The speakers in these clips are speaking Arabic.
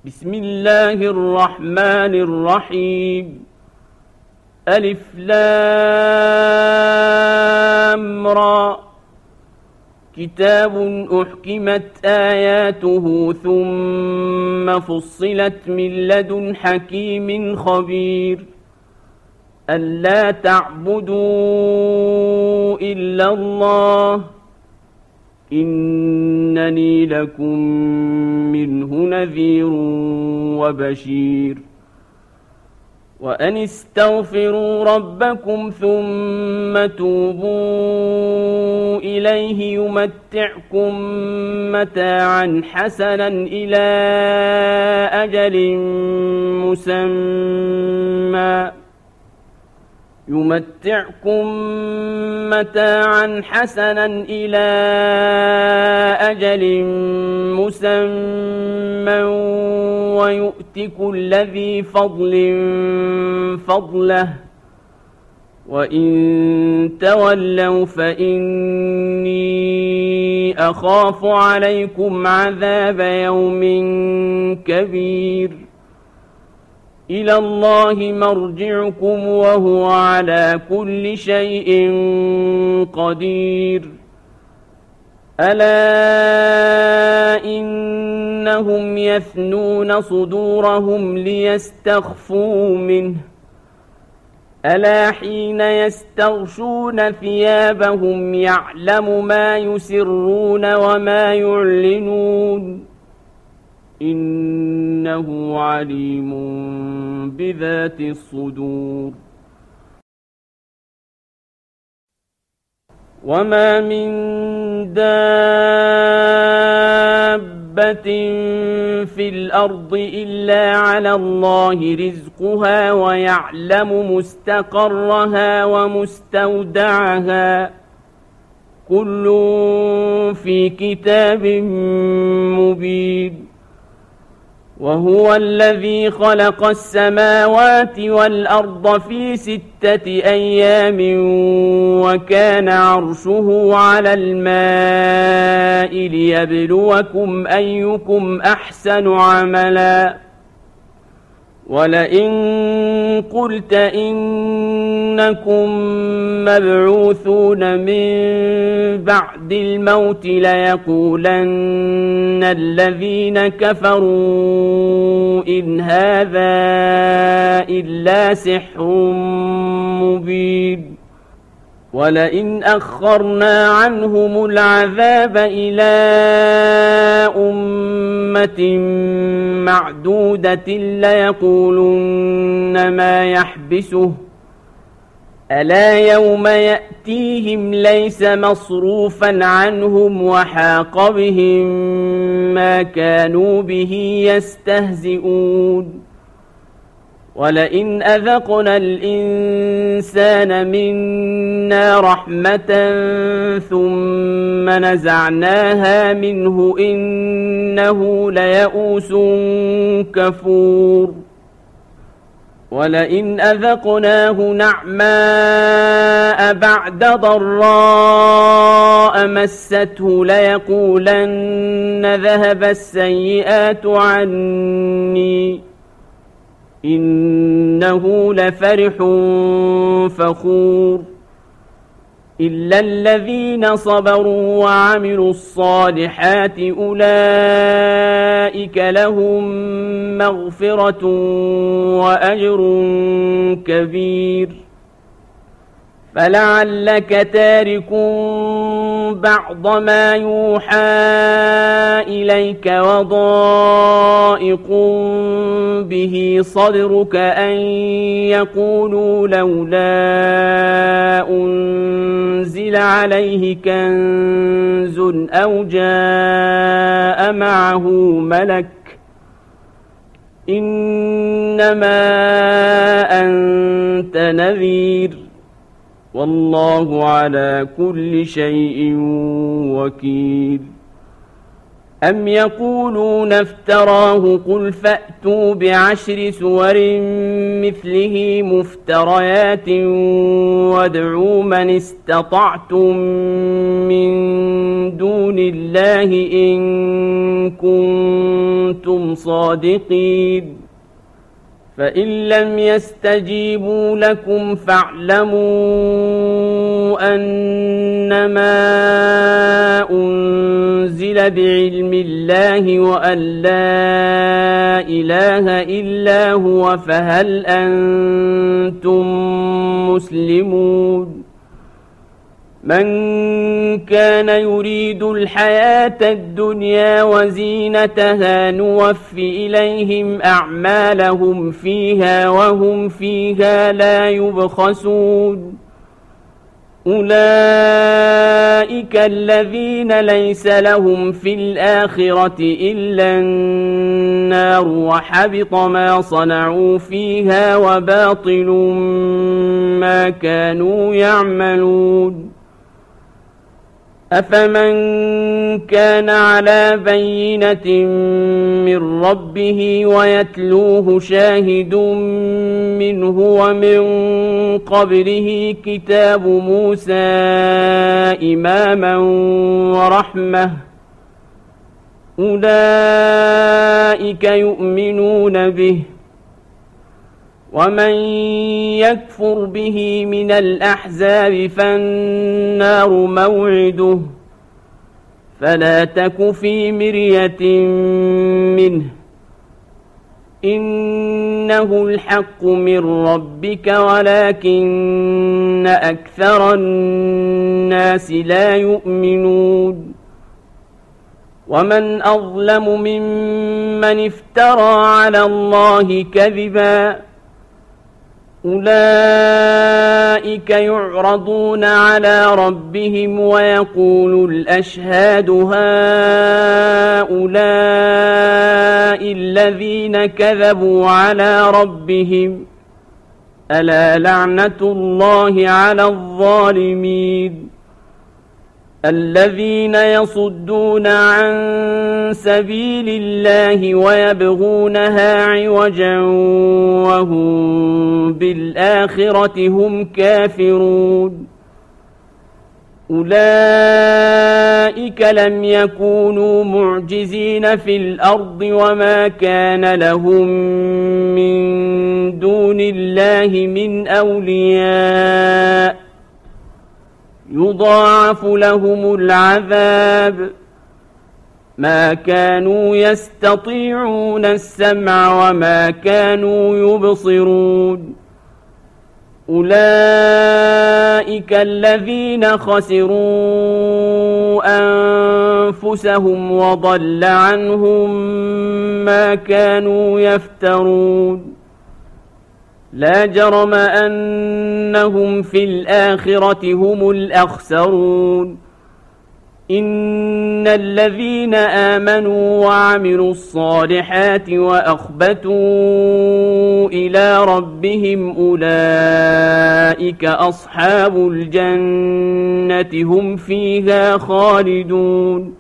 بسم الله الرحمن الرحيم ألف لام را كتاب أحكمت آياته ثم فصلت من لدن حكيم خبير ألا تعبدوا إلا الله إنني لكم منه نذير وبشير وأن استغفروا ربكم ثم توبوا إليه يمتعكم متاعا حسنا إلى أجل مسمى ويؤت كل ذي فضل فضله وإن تولوا فإني أخاف عليكم عذاب يوم كبير إلى الله مرجعكم وهو على كل شيء قدير ألا إنهم يثنون صدورهم ليستخفوا منه ألا حين يستغشون ثيابهم يعلم ما يسرون وما يعلنون إنه عليم بذات الصدور وما من دابة في الأرض إلا على الله رزقها ويعلم مستقرها ومستودعها كل في كتاب مبين وهو الذي خلق السماوات والأرض في 6 أيام وكان عرشه على الماء ليبلوكم أيكم أحسن عملا ولئن قلت إنكم مبعوثون من بعد الموت ليقولن الذين كفروا إن هذا إلا سحر مبين ولئن أخرنا عنهم العذاب إلى أمة معدودة ليقولن ما يحبسه ألا يوم يأتيهم ليس مصروفا عنهم وحاق بهم ما كانوا به يستهزئون ولئن أذقنا الإنسان منا رحمة ثم نزعناها منه إنه ليئوس كفور ولئن أذقناه نعماء بعد ضراء مسته ليقولن ذهب السيئات عني إنه لفرح فخور إلا الذين صبروا وعملوا الصالحات أولئك لهم مغفرة وأجر كبير فلعلك تارك بعض ما يوحى إليك وضائق به صدرك أن يقولوا لولا أنزل عليه كنز أو جاء معه ملك إنما أنت نذير والله على كل شيء وكيل أم يقولون افتراه قل فأتوا بعشر سور مثله مفتريات وادعوا من استطعتم من دون الله إن كنتم صادقين فإن لم يستجيبوا لكم فاعلموا أنما أنزل بعلم الله وأن لا إله إلا هو فهل أنتم مسلمون من كان يريد الحياة الدنيا وزينتها نوف إليهم أعمالهم فيها وهم فيها لا يبخسون أولئك الذين ليس لهم في الآخرة إلا النار وحبط ما صنعوا فيها وباطل ما كانوا يعملون أفمن كان على بينة من ربه ويتلوه شاهد منه ومن قبله كتاب موسى إماما ورحمة أولئك يؤمنون به ومن يكفر به من الأحزاب فالنار موعده فلا تك في مرية منه إنه الحق من ربك ولكن أكثر الناس لا يؤمنون ومن أظلم ممن افترى على الله كذبا أولئك يعرضون على ربهم ويقول الأشهاد هؤلاء الذين كذبوا على ربهم ألا لعنة الله على الظالمين الذين يصدون عن سبيل الله ويبغونها عوجا وهم بالآخرة هم كافرون أولئك لم يكونوا معجزين في الأرض وما كان لهم من دون الله من أولياء يضاعف لهم العذاب ما كانوا يستطيعون السمع وما كانوا يبصرون أولئك الذين خسروا أنفسهم وضل عنهم ما كانوا يفترون لا جرم أنهم في الآخرة هم الأخسرون إن الذين آمنوا وعملوا الصالحات وأخبتوا إلى ربهم أولئك أصحاب الجنة هم فيها خالدون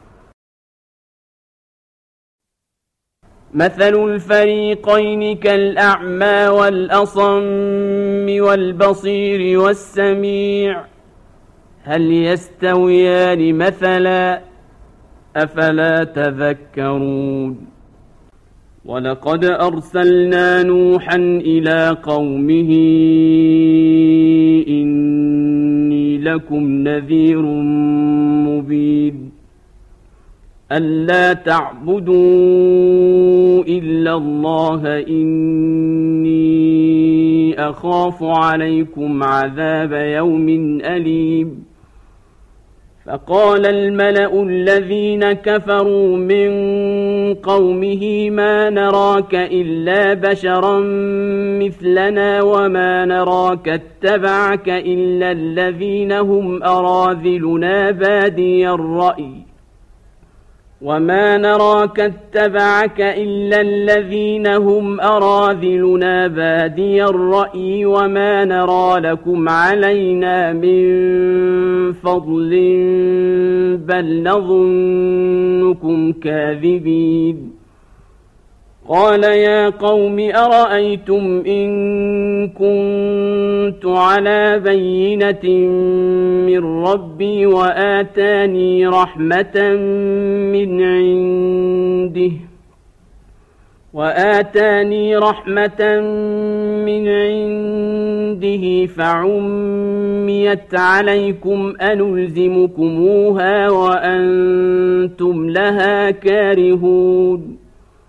مثل الفريقين كالأعمى والأصم والبصير والسميع هل يستويان مثلا أفلا تذكرون ولقد أرسلنا نوحا إلى قومه إني لكم نذير مبين ألا تعبدوا إلا الله إني أخاف عليكم عذاب يوم أليم فقال الملأ الذين كفروا من قومه ما نراك إلا بشرا مثلنا وما نراك اتبعك إلا الذين هم أراذلنا بادي الرأي وما نراك اتبعك إلا الذين هم أراذلنا بادي الرأي وما نرى لكم علينا من فضل بل نظنكم كاذبين قال يا قوم أرأيتم إن كنت على بينة من ربي وآتاني رحمة من عنده فعميت عليكم أنلزمكموها وأنتم لها كارهون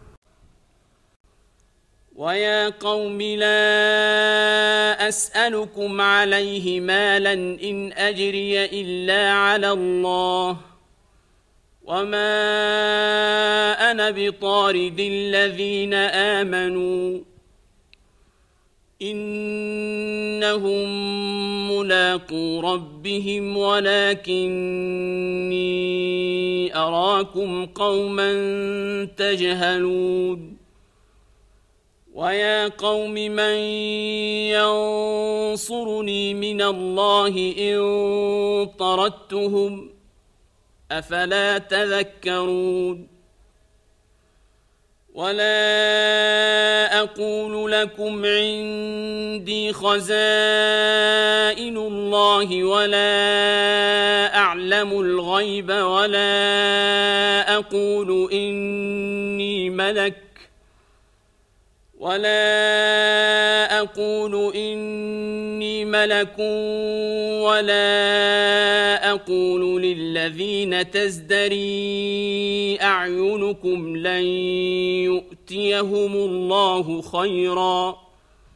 ويا قوم لا أسألكم عليه مالا إن أجري إلا على الله وما أنا بطارد الذين آمنوا إنهم ملاقو ربهم ولكني أراكم قوما تجهلون ويا قوم من ينصرني من الله إن طردتهم أفلا تذكرون ولا أقول لكم عندي خزائن الله ولا أعلم الغيب ولا أقول إني ملك ولا أقول للذين تزدري أعينكم لن يؤتيهم الله خيرا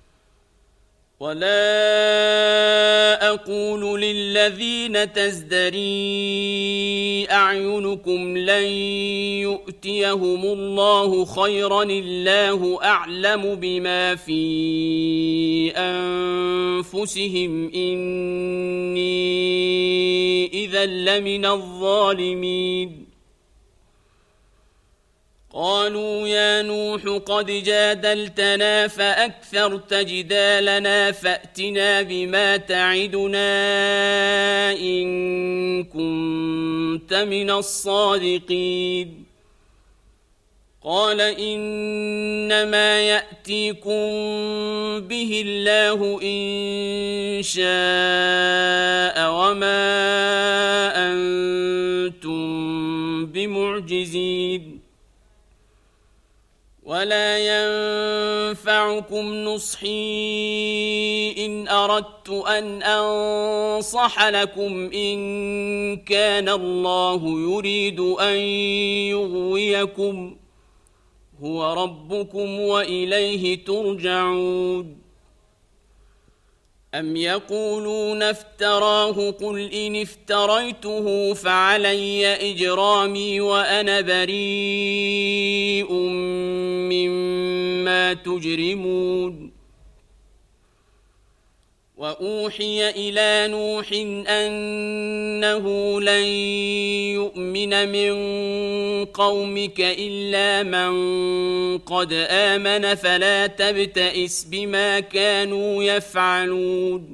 الله أعلم بما في أنفسهم إني إذا لمن الظالمين قالوا يا نوح قد جادلتنا فأكثرت جدالنا فأتنا بما تعدنا إن كنت من الصادقين قال إنما يأتيكم به الله إن شاء وما أنتم بمعجزين ولا ينفعكم نصحي إن أردت أن أنصح لكم إن كان الله يريد أن يغويكم هو ربكم وإليه ترجعون أم يقولون افتراه قل إن افتريته فعلي إجرامي وأنا بريء مما تجرمون وأوحي إلى نوح أنه لن يؤمن من قومك إلا من قد آمن فلا تبتئس بما كانوا يفعلون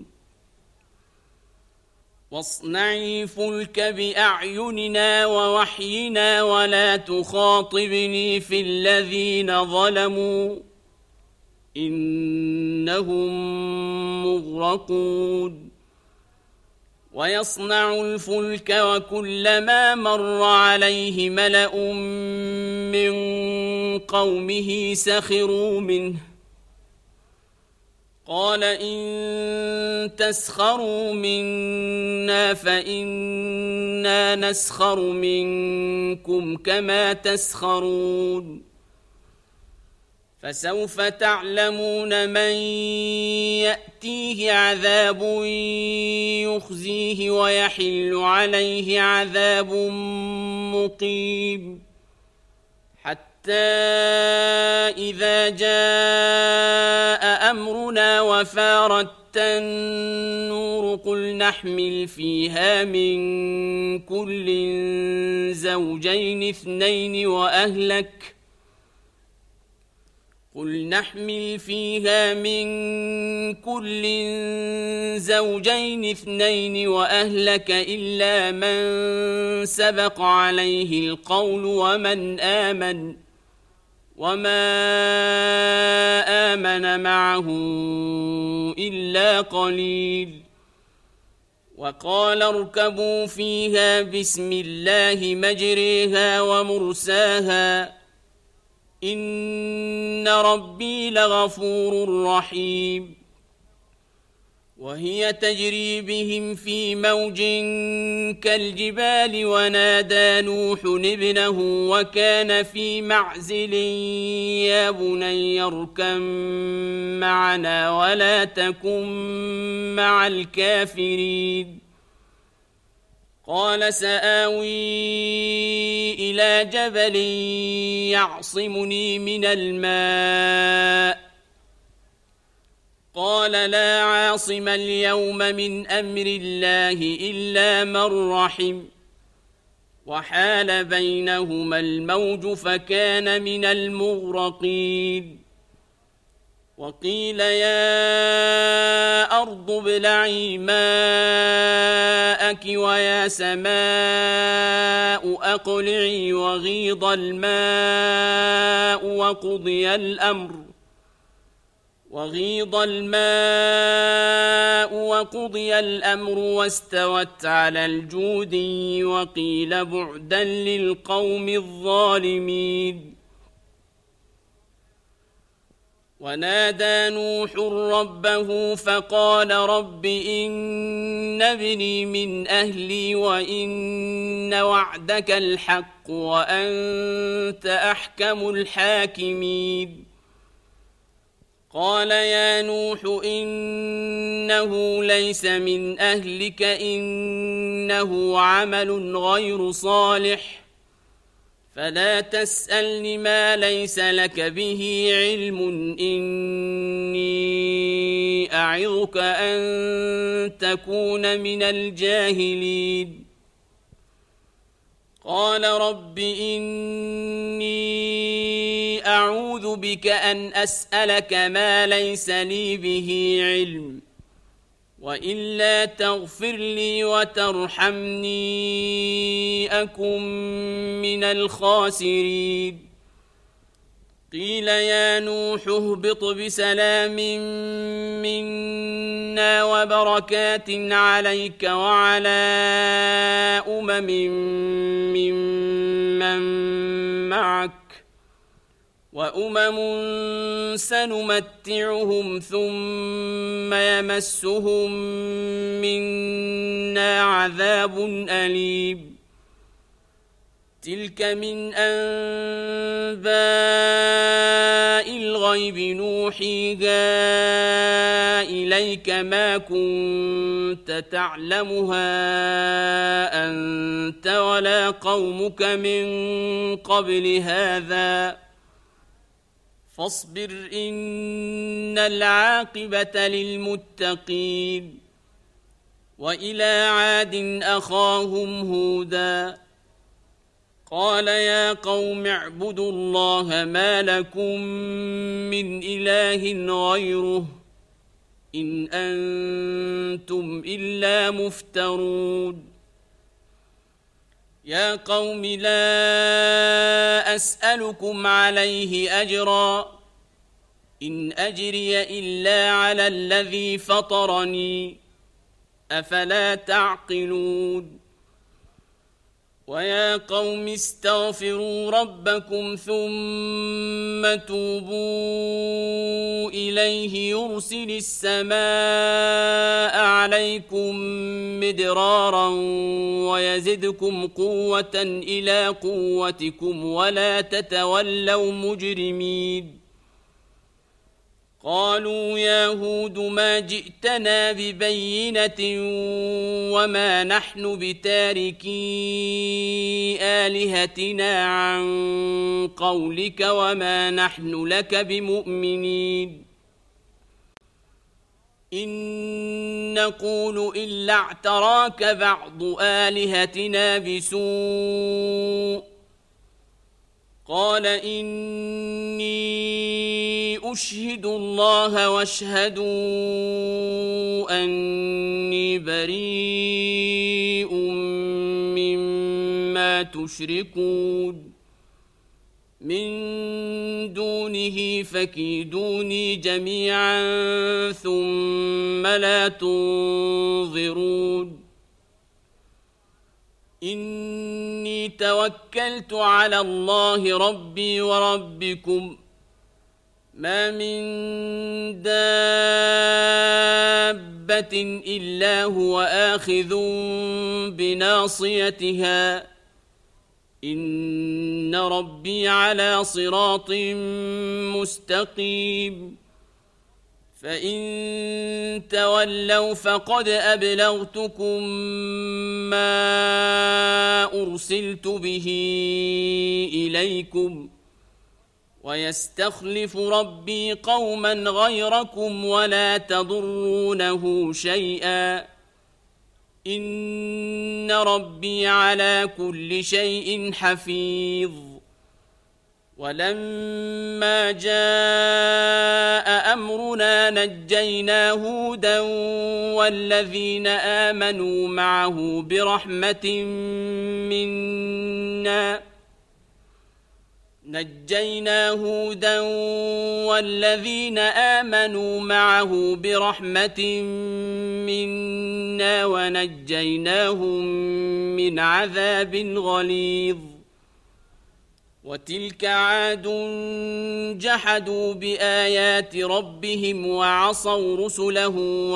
واصنع الفلك بأعيننا ووحينا ولا تخاطبني في الذين ظلموا إنهم مغرقون ويصنع الفلك وكلما مر عليه ملأ من قومه سخروا منه قال إن تسخروا منا فإنا نسخر منكم كما تسخرون فسوف تعلمون من يأتيه عذاب يخزيه ويحل عليه عذاب مقيم حتى إذا جاء أمرنا وفارت النور قل نحمل فيها من كل زوجين اثنين وأهلك إلا من سبق عليه القول وما آمن معه إلا قليل. وقال اركبوا فيها بسم الله مجريها ومرساها إن ربي لغفور رحيم. وهي تجري بهم في موج كالجبال ونادى نوح ابنه وكان في معزل يا بني اركب معنا ولا تكن مع الكافرين. قال سآوي إلى جبل يعصمني من الماء قال لا عاصم اليوم من أمر الله إلا من رحم وحال بينهما الموج فكان من المغرقين. وقيل يا أرض ابلعي ماءك ويا سماء أقلعي وغيض الماء وقضي الأمر واستوت على الجودي وقيل بعدا للقوم الظالمين. ونادى نوح ربه فقال رب إن ابني من أهلي وإن وعدك الحق وأنت أحكم الحاكمين. قال يا نوح إنه ليس من أهلك إنه عمل غير صالح فلا تسألني ما ليس لك به علم إني أعظك أن تكون من الجاهلين. قال رب إني أعوذ بك أن أسألك ما ليس لي به علم وإلا تغفر لي وترحمني أكن من الخاسرين. قيل يا نوح اهبط بسلام منا وبركات عليك وعلى ممن معك وأمم سنمتعهم ثم يمسهم منا عذاب أليم. تلك من أنباء الغيب نوحيها إليك ما كنت تعلمها أنت ولا قومك من قبل هذا فاصبر إن العاقبة للمتقين. وإلى عاد أخاهم هودا قال يا قوم اعبدوا الله ما لكم من إله غيره إن أنتم إلا مفترون. يا قوم لا أسألكم عليه أجرا إن أجري إلا على الذي فطرني أفلا تعقلون. ويا قوم استغفروا ربكم ثم توبوا إليه يرسل السماء عليكم مدرارا ويزدكم قوة إلى قوتكم ولا تتولوا مجرمين. قالوا يا هود ما جئتنا ببينة وما نحن بتاركي آلهتنا عن قولك وما نحن لك بمؤمنين. إن نقول إلا اعتراك بعض آلهتنا بسوء قال إني أشهد الله واشهدوا أني بريء مما تشركون من دونه فكيدوني جميعا ثم لا تنظرون إني توكلت على الله ربي وربكم ما من دابة إلا هو آخذ بناصيتها إن ربي على صراط مستقيم فإن تولوا فقد أبلغتكم ما أرسلت به إليكم ويستخلف ربي قوما غيركم ولا تضرونه شيئا إن ربي على كل شيء حفيظ ولما جاء أمرنا نجينا هودا والذين آمنوا معه برحمة منا ونجيناهم من عذاب غليظ وتلك عاد جحدوا بآيات ربهم وعصوا رسله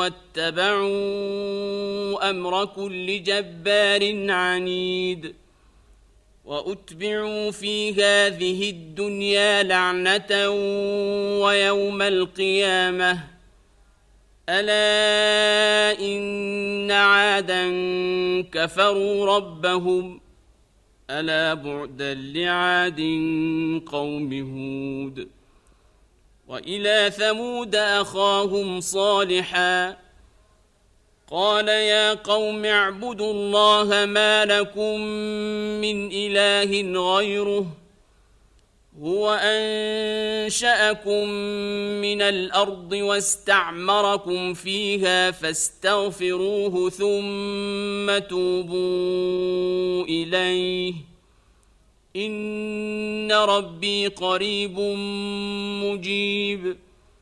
واتبعوا أمر كل جبار عنيد وأتبعوا في هذه الدنيا لعنة ويوم القيامة ألا إن عادا كفروا ربهم ألا بعدا لعاد قوم هود وإلى ثمود أخاهم صالحا قال يا قوم اعبدوا الله ما لكم من إله غيره هو أنشأكم من الأرض واستعمركم فيها فاستغفروه ثم توبوا إليه إن ربي قريب مجيب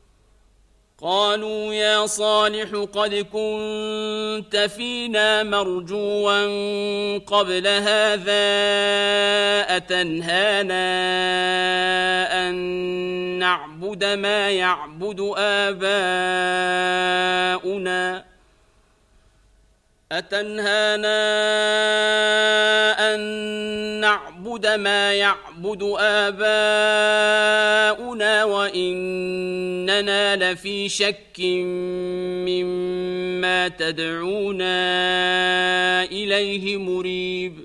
قالوا يا صالح قد كنت فينا مرجوا قبل هذا أتنهانا أن نعبد ما يعبد آباؤنا وإننا لفي شك مما تدعونا إليه مريب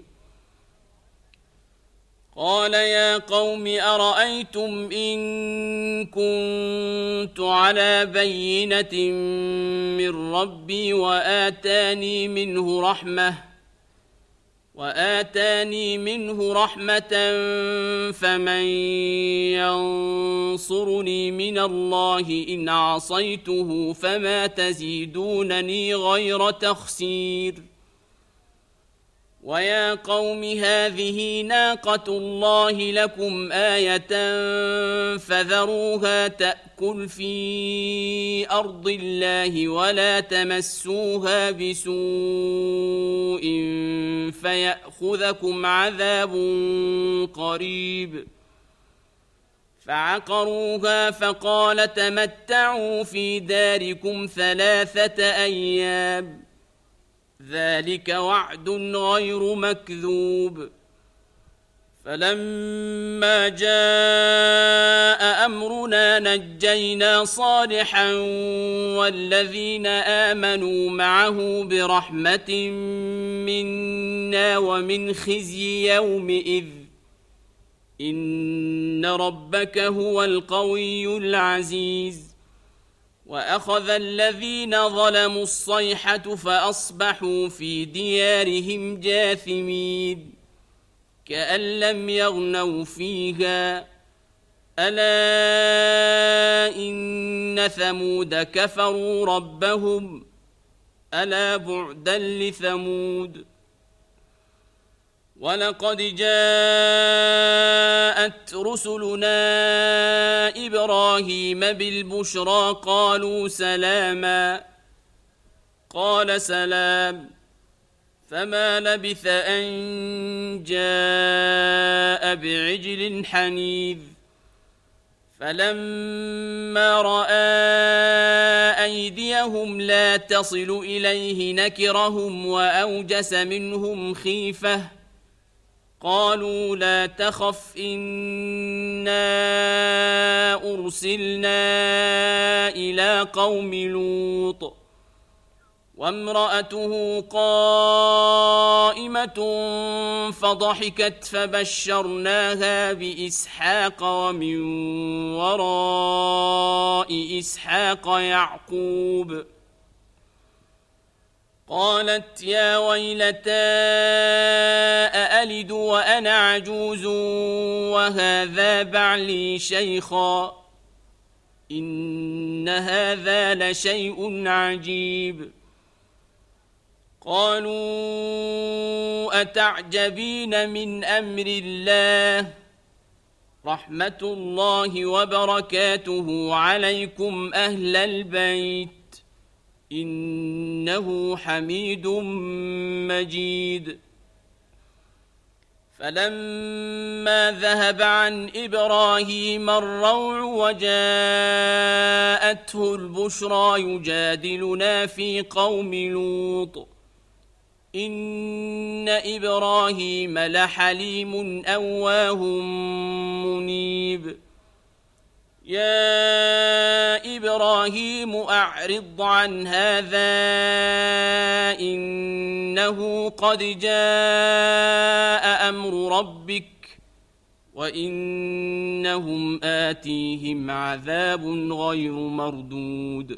قال يا قوم أرأيتم إن كنت على بينة من ربي وآتاني منه رحمة فمن ينصرني من الله إن عصيته فما تزيدونني غير تخسير ويا قوم هذه ناقة الله لكم آية فذروها تأكل في أرض الله ولا تمسوها بسوء فيأخذكم عذاب قريب فعقروها فقال تمتعوا في داركم 3 أيام ذلك وعد غير مكذوب فلما جاء أمرنا نجينا صالحا والذين آمنوا معه برحمة منا ومن خزي يومئذ إن ربك هو القوي العزيز وأخذ الذين ظلموا الصيحة فأصبحوا في ديارهم جاثمين كأن لم يغنوا فيها ألا إن ثمود كفروا ربهم ألا بعدا لثمود ولقد جاءت رسلنا إبراهيم بالبشرى قالوا سلاما قال سلام فما لبث أن جاء بعجل حنيذ فلما رأى أيديهم لا تصل إليه نكرهم وأوجس منهم خيفة قالوا لا تخف إنا أرسلنا إلى قوم لوط وامرأته قائمة فضحكت فبشرناها بإسحاق ومن وراء إسحاق يعقوب قالت يا ويلتى أألد وأنا عجوز وهذا بعلي شيخا إن هذا لشيء عجيب قالوا أتعجبين من أمر الله رحمة الله وبركاته عليكم أهل البيت إنه حميد مجيد فلما ذهب عن إبراهيم الروع وجاءته البشرى يجادلنا في قوم لوط إن إبراهيم لحليم أواه منيب يا إبراهيم أعرض عن هذا إنه قد جاء أمر ربك وإنهم آتيهم عذاب غير مردود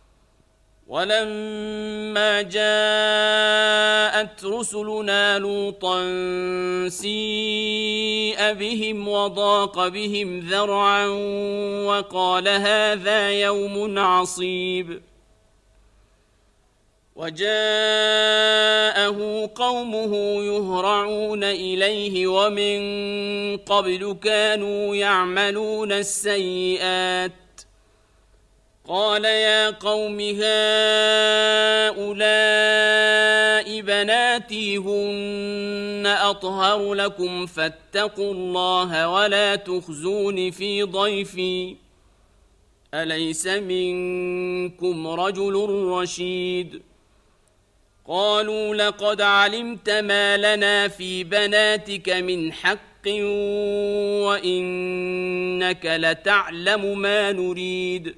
ولما جاءت رسلنا لوطا سيء بهم وضاق بهم ذرعا وقال هذا يوم عصيب وجاءه قومه يهرعون إليه ومن قبل كانوا يعملون السيئات قال يا قوم هؤلاء بناتي هن أطهر لكم فاتقوا الله ولا تخزون في ضيفي أليس منكم رجل رشيد قالوا لقد علمت ما لنا في بناتك من حق وإنك لتعلم ما نريد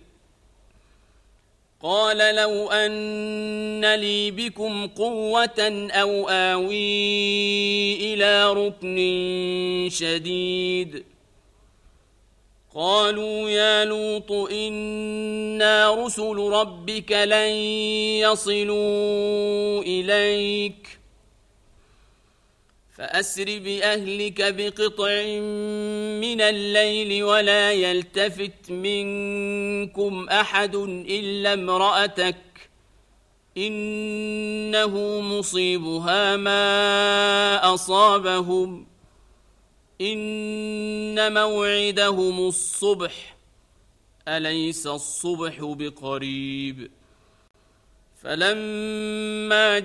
قال لو أن لي بكم قوة أو آوي إلى ركن شديد قالوا يا لوط إنا رسل ربك لن يصلوا إليك فأسر بأهلك بقطع من الليل ولا يلتفت منكم أحد إلا امرأتك إنه مصيبها ما أصابهم إن موعدهم الصبح أليس الصبح بقريب فلما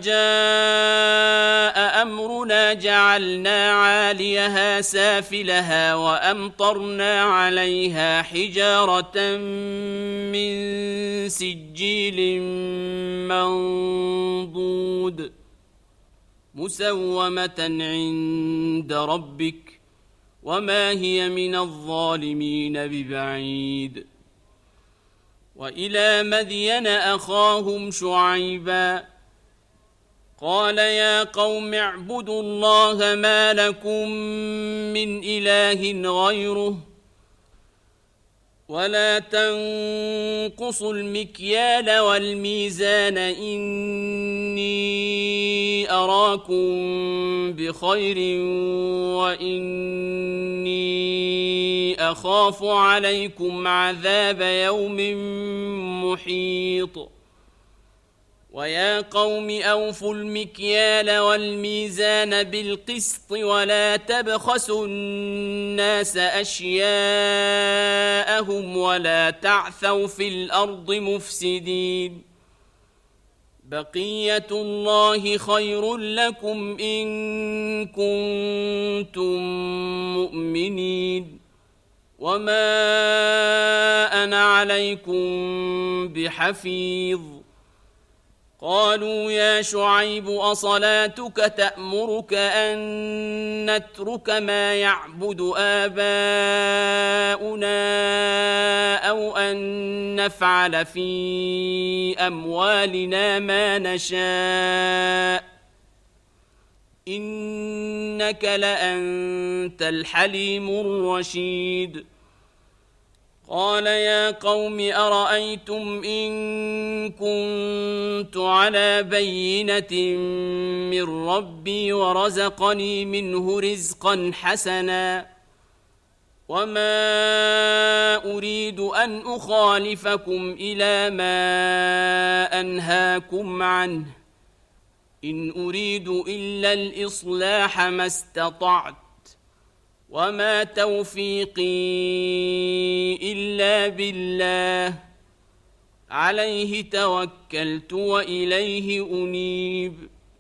جاء أمرنا جعلنا عاليها سافلها وأمطرنا عليها حجارة من سجيل منضود مسومة عند ربك وما هي من الظالمين ببعيد وإلى مدين أخاهم شعيبا قال يا قوم اعبدوا الله ما لكم من إله غيره ولا تنقصوا المكيال والميزان إني أراكم بخير وإني أخاف عليكم عذاب يوم محيط ويا قوم أوفوا المكيال والميزان بالقسط ولا تبخسوا الناس أشياءهم ولا تعثوا في الأرض مفسدين بقية الله خير لكم إن كنتم مؤمنين وما أنا عليكم بحفيظ قالوا يا شعيب أصلاتك تأمرك أن نترك ما يعبد آباؤنا أو أن نفعل في أموالنا ما نشاء إنك لأنت الحليم الرشيد قال يا قوم أرأيتم إن كنت على بينة من ربي ورزقني منه رزقا حسنا وما أريد أن أخالفكم إلى ما أنهاكم عنه إن أريد إلا الإصلاح ما استطعت وما توفيقي إلا بالله عليه توكلت وإليه أنيب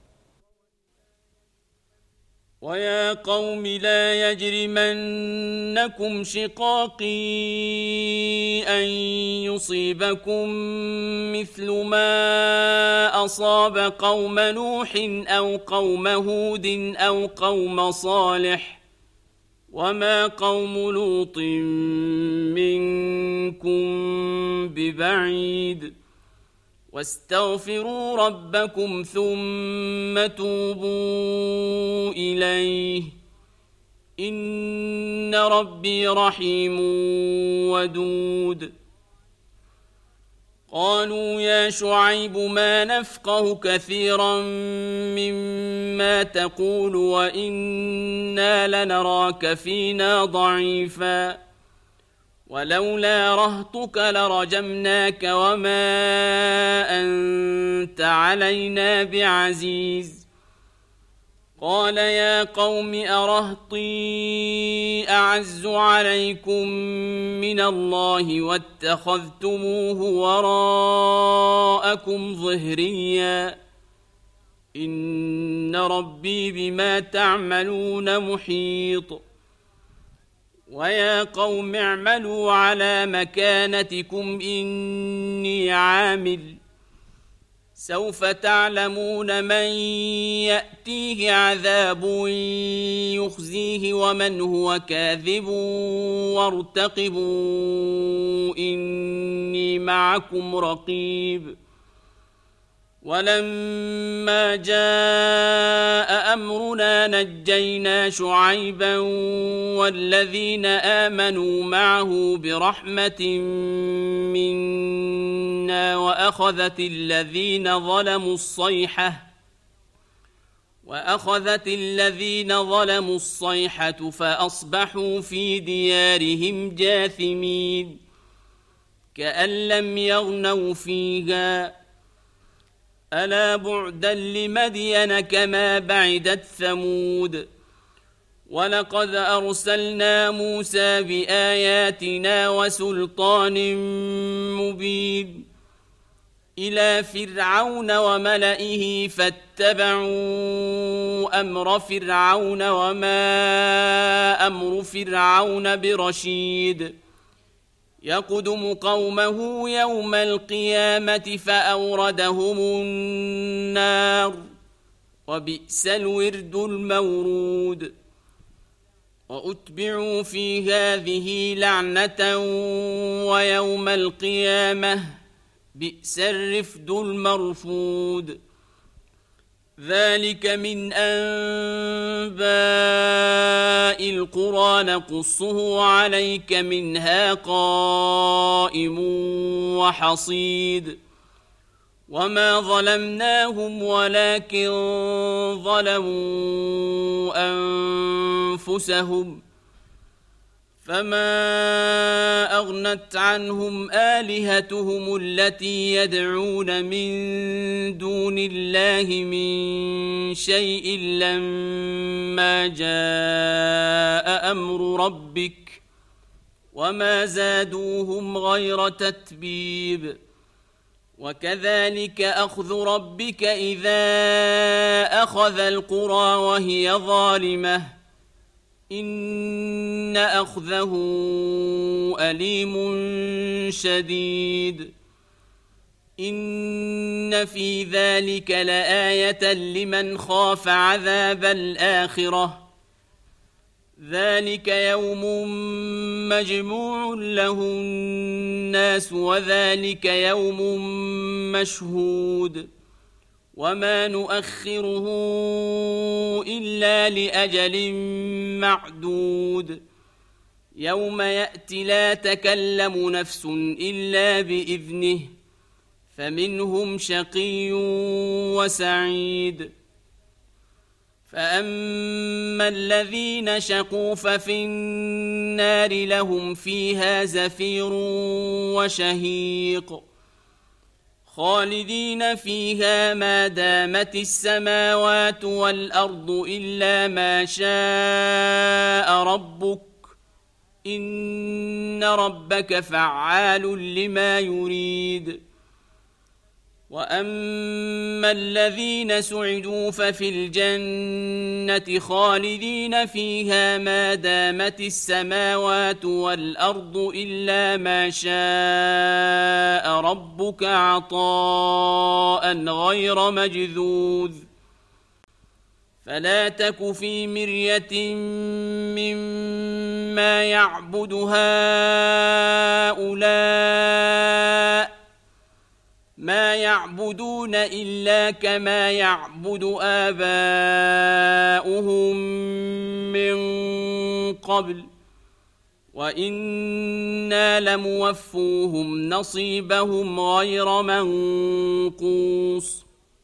ويا قوم لا يجرمنكم شقاقي أن يصيبكم مثل ما أصاب قوم نوح أو قوم هود أو قوم صالح وما قوم لوط منكم ببعيد واستغفروا ربكم ثم توبوا إليه إن ربي رحيم ودود قالوا يا شعيب ما نفقه كثيرا مما تقول وإنا لنراك فينا ضعيفا ولولا رهطك لرجمناك وما أنت علينا بعزيز قال يا قوم أرهطي أعز عليكم من الله واتخذتموه وراءكم ظهريا إن ربي بما تعملون محيط ويا قوم اعملوا على مكانتكم إني عامل سوف تعلمون من يأتيه عذاب يخزيه ومن هو كاذب وارتقبوا إني معكم رقيب ولما جاء أمرنا نجينا شعيبا والذين آمنوا معه برحمة منا وأخذت الذين ظلموا الصيحة فأصبحوا في ديارهم جاثمين كأن لم يغنوا فيها ألا بعدا لمدين كما بعدت ثمود ولقد أرسلنا موسى بآياتنا وسلطان مبين إلى فرعون وملئه فاتبعوا أمر فرعون وما أمر فرعون برشيد يقدم قومه يوم القيامة فأوردهم النار وبئس الورد المورود وأتبعوا في هذه لعنة ويوم القيامة بئس الرفد المرفود ذلك من أنباء القرى نقصه عليك منها قائم وحصيد وما ظلمناهم ولكن ظلموا أنفسهم فما أغنت عنهم آلهتهم التي يدعون من دون الله من شيء لما جاء أمر ربك وما زادوهم غير تتبيب وكذلك أخذ ربك إذا أخذ القرى وهي ظالمة إن أخذه أليم شديد إن في ذلك لآية لمن خاف عذاب الآخرة ذلك يوم مجموع له الناس وذلك يوم مشهود وما نؤخره إلا لأجل معدود يوم يأتي لا تكلم نفس إلا بإذنه فمنهم شقي وسعيد فأما الذين شقوا ففي النار لهم فيها زفير وشهيق خالدين فيها ما دامت السماوات والأرض إلا ما شاء ربك إن ربك فعال لما يريد وأما الذين سعدوا ففي الجنة خالدين فيها ما دامت السماوات والأرض إلا ما شاء ربك عطاء غير مجذوذ فلا تك في مرية مما يعبد هؤلاء ما يعبدون إلا كما يعبد آباؤهم من قبل وإنا لموفوهم نصيبهم غير منقوص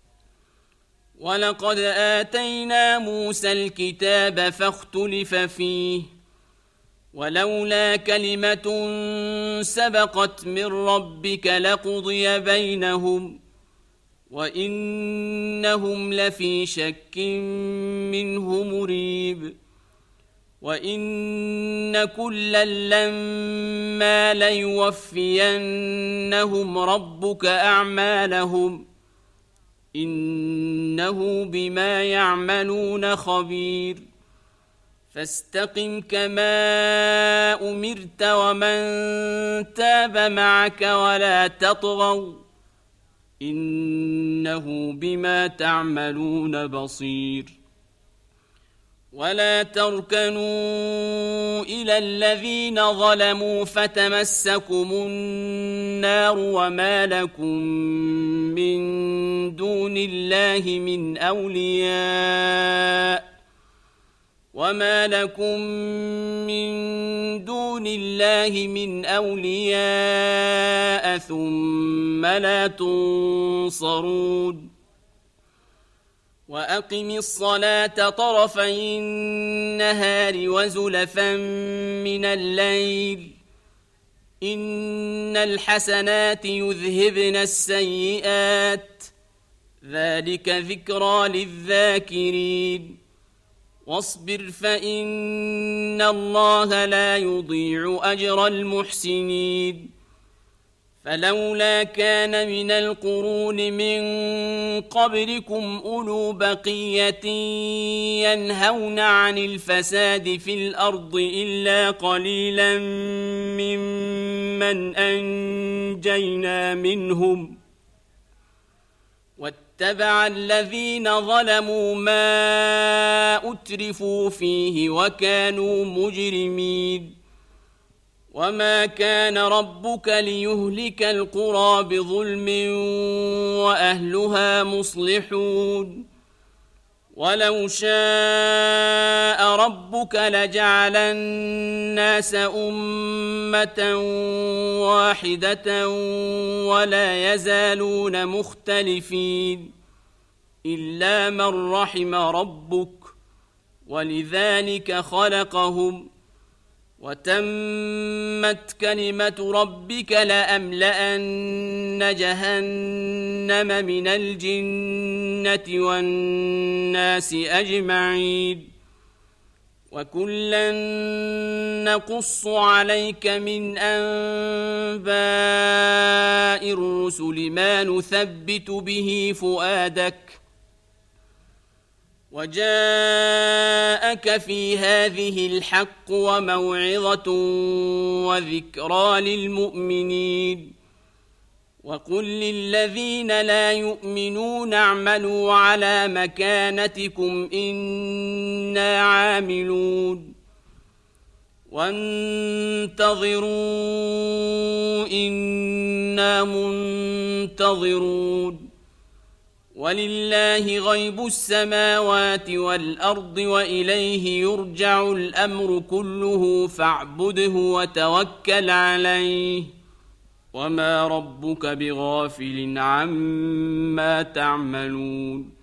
ولقد آتينا موسى الكتاب فاختلف فيه ولولا كلمة سبقت من ربك لقضي بينهم وإنهم لفي شك منه مريب وإن كلا لما ليوفينهم ربك أعمالهم إنه بما يعملون خبير فاستقم كما أمرت ومن تاب معك ولا تطغوا إنه بما تعملون بصير ولا تركنوا إلى الذين ظلموا فتمسكم النار وما لكم من دون الله من أولياء ثم لا تنصرون وأقم الصلاة طرفي النهار وزلفا من الليل إن الحسنات يذهبن السيئات ذلك ذكرى للذاكرين واصبر فإن الله لا يضيع أجر المحسنين فلولا كان من القرون من قبلكم أولو بقية ينهون عن الفساد في الأرض إلا قليلا ممن أنجينا منهم واتبع الذين ظلموا ما أترفوا فيه وكانوا مجرمين وما كان ربك ليهلك القرى بظلم وأهلها مصلحون ولو شاء ربك لجعل الناس أمة واحدة ولا يزالون مختلفين إلا من رحم ربك ولذلك خلقهم وتمت كلمة ربك لأملأن جهنم من الجنة والناس أجمعين وكلا نقص عليك من أنباء الرسل ما نثبت به فؤادك وجاءك في هذه الحق وموعظة وذكرى للمؤمنين وقل للذين لا يؤمنون اعملوا على مكانتكم إنا عاملون وانتظروا إنا منتظرون ولله غيب السماوات والأرض وإليه يرجع الأمر كله فاعبده وتوكل عليه وما ربك بغافل عما تعملون